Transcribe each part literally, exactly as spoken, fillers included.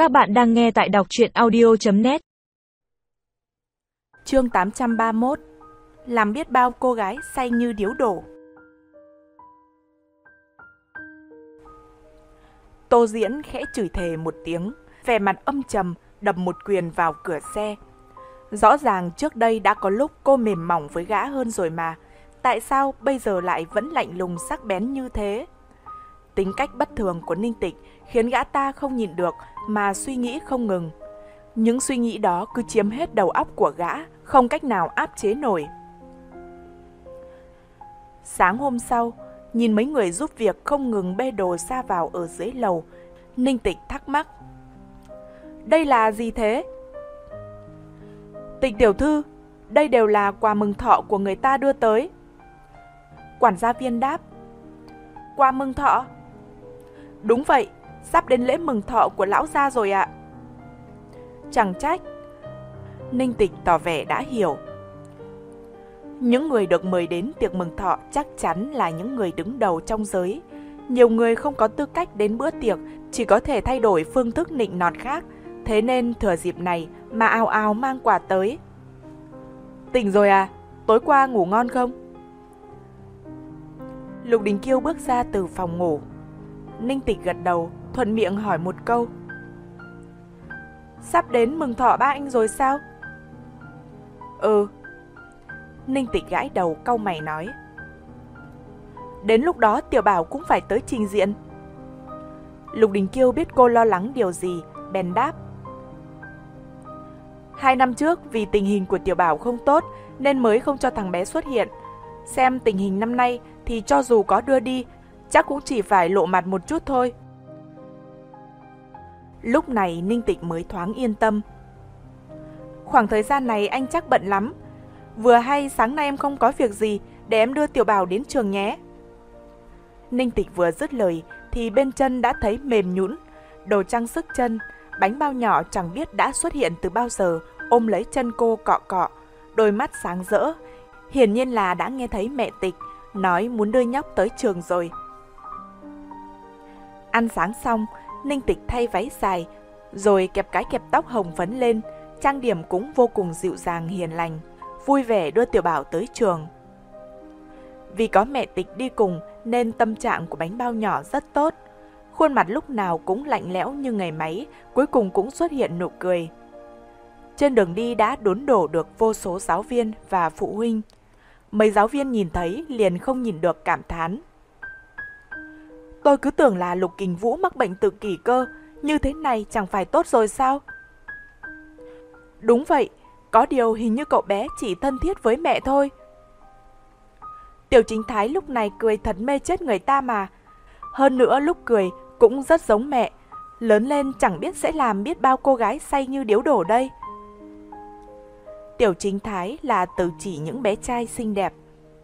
Các bạn đang nghe tại đọc truyện audio chấm net. Chương tám trăm ba mươi mốt. Làm biết bao cô gái say như điếu đổ. Tô Diễn khẽ chửi thề một tiếng, vẻ mặt âm trầm, đập một quyền vào cửa xe. Rõ ràng trước đây đã có lúc cô mềm mỏng với gã hơn rồi mà, tại sao bây giờ lại vẫn lạnh lùng sắc bén như thế? Tính cách bất thường của Ninh Tịch khiến gã ta không nhịn được mà suy nghĩ không ngừng. Những suy nghĩ đó cứ chiếm hết đầu óc của gã, không cách nào áp chế nổi. Sáng hôm sau, nhìn mấy người giúp việc không ngừng bê đồ ra vào ở dưới lầu, Ninh Tịch thắc mắc. Đây là gì thế? Tịch tiểu thư, đây đều là quà mừng thọ của người ta đưa tới. Quản gia viên đáp. Quà mừng thọ? Đúng vậy, sắp đến lễ mừng thọ của lão gia rồi ạ. Chẳng trách. Ninh Tịch tỏ vẻ đã hiểu. Những người được mời đến tiệc mừng thọ chắc chắn là những người đứng đầu trong giới. Nhiều người không có tư cách đến bữa tiệc, chỉ có thể thay đổi phương thức nịnh nọt khác. Thế nên thừa dịp này mà ào ào mang quà tới. Tỉnh rồi à? Tối qua ngủ ngon không? Lục Đình Kiêu bước ra từ phòng ngủ. Ninh Tịch gật đầu, thuận miệng hỏi một câu. Sắp đến mừng thọ ba anh rồi sao? Ừ. Ninh Tịch gãi đầu cau mày nói. Đến lúc đó Tiểu Bảo cũng phải tới trình diện. Lục Đình Kiêu biết cô lo lắng điều gì, bèn đáp. Hai năm trước vì tình hình của Tiểu Bảo không tốt nên mới không cho thằng bé xuất hiện. Xem tình hình năm nay thì cho dù có đưa đi, chắc cũng chỉ phải lộ mặt một chút thôi. Lúc này Ninh Tịch mới thoáng yên tâm. Khoảng thời gian này anh chắc bận lắm. Vừa hay sáng nay em không có việc gì, để em đưa Tiểu Bảo đến trường nhé. Ninh Tịch vừa dứt lời thì bên chân đã thấy mềm nhũn, đồ trang sức chân, bánh bao nhỏ chẳng biết đã xuất hiện từ bao giờ, ôm lấy chân cô cọ cọ, đôi mắt sáng rỡ. Hiển nhiên là đã nghe thấy mẹ Tịch nói muốn đưa nhóc tới trường rồi. Ăn sáng xong, Ninh Tịch thay váy dài, rồi kẹp cái kẹp tóc hồng phấn lên, trang điểm cũng vô cùng dịu dàng hiền lành, vui vẻ đưa Tiểu Bảo tới trường. Vì có mẹ Tịch đi cùng nên tâm trạng của bánh bao nhỏ rất tốt. Khuôn mặt lúc nào cũng lạnh lẽo như ngày máy, cuối cùng cũng xuất hiện nụ cười. Trên đường đi đã đốn đổ được vô số giáo viên và phụ huynh. Mấy giáo viên nhìn thấy liền không nhìn được cảm thán. Tôi cứ tưởng là Lục Kình Vũ mắc bệnh tự kỷ cơ, như thế này chẳng phải tốt rồi sao? Đúng vậy, có điều hình như cậu bé chỉ thân thiết với mẹ thôi. Tiểu Chính Thái lúc này cười thật mê chết người ta mà. Hơn nữa lúc cười cũng rất giống mẹ, lớn lên chẳng biết sẽ làm biết bao cô gái say như điếu đổ đây. Tiểu Chính Thái là từ chỉ những bé trai xinh đẹp.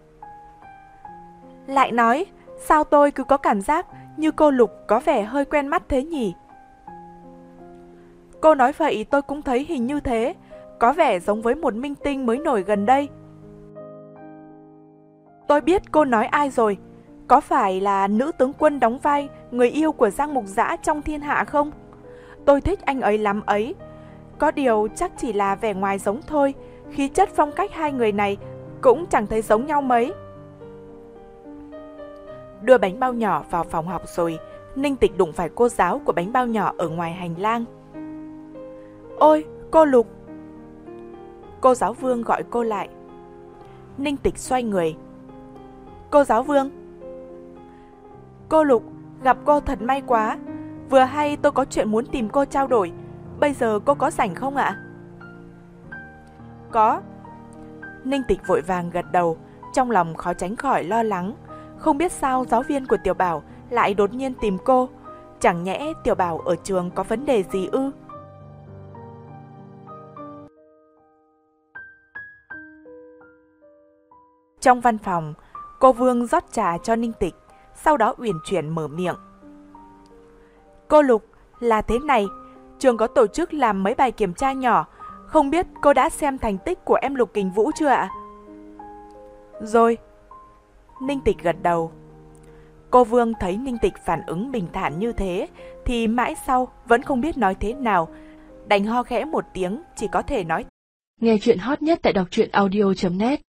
Lại nói, sao tôi cứ có cảm giác như cô Lục có vẻ hơi quen mắt thế nhỉ? Cô nói vậy tôi cũng thấy hình như thế, có vẻ giống với một minh tinh mới nổi gần đây. Tôi biết cô nói ai rồi, có phải là nữ tướng quân đóng vai người yêu của Giang Mục Dã trong Thiên Hạ không? Tôi thích anh ấy lắm ấy. Có điều chắc chỉ là vẻ ngoài giống thôi, khí chất phong cách hai người này cũng chẳng thấy giống nhau mấy. Đưa bánh bao nhỏ vào phòng học rồi, Ninh Tịch đụng phải cô giáo của bánh bao nhỏ ở ngoài hành lang. Ôi, cô Lục! Cô giáo Vương gọi cô lại. Ninh Tịch xoay người. Cô giáo Vương! Cô Lục, gặp cô thật may quá. Vừa hay tôi có chuyện muốn tìm cô trao đổi. Bây giờ cô có rảnh không ạ? Có. Ninh Tịch vội vàng gật đầu, trong lòng khó tránh khỏi lo lắng. Không biết sao giáo viên của Tiểu Bảo lại đột nhiên tìm cô. Chẳng nhẽ Tiểu Bảo ở trường có vấn đề gì ư? Trong văn phòng, cô Vương rót trà cho Ninh Tịch, sau đó uyển chuyển mở miệng. Cô Lục, là thế này, trường có tổ chức làm mấy bài kiểm tra nhỏ, không biết cô đã xem thành tích của em Lục Kình Vũ chưa ạ? Rồi. Ninh Tịch gật đầu. Cô Vương thấy Ninh Tịch phản ứng bình thản như thế thì mãi sau vẫn không biết nói thế nào, đành ho khẽ một tiếng, chỉ có thể nói. Nghe chuyện hot nhất tại đọc truyện audio chấm net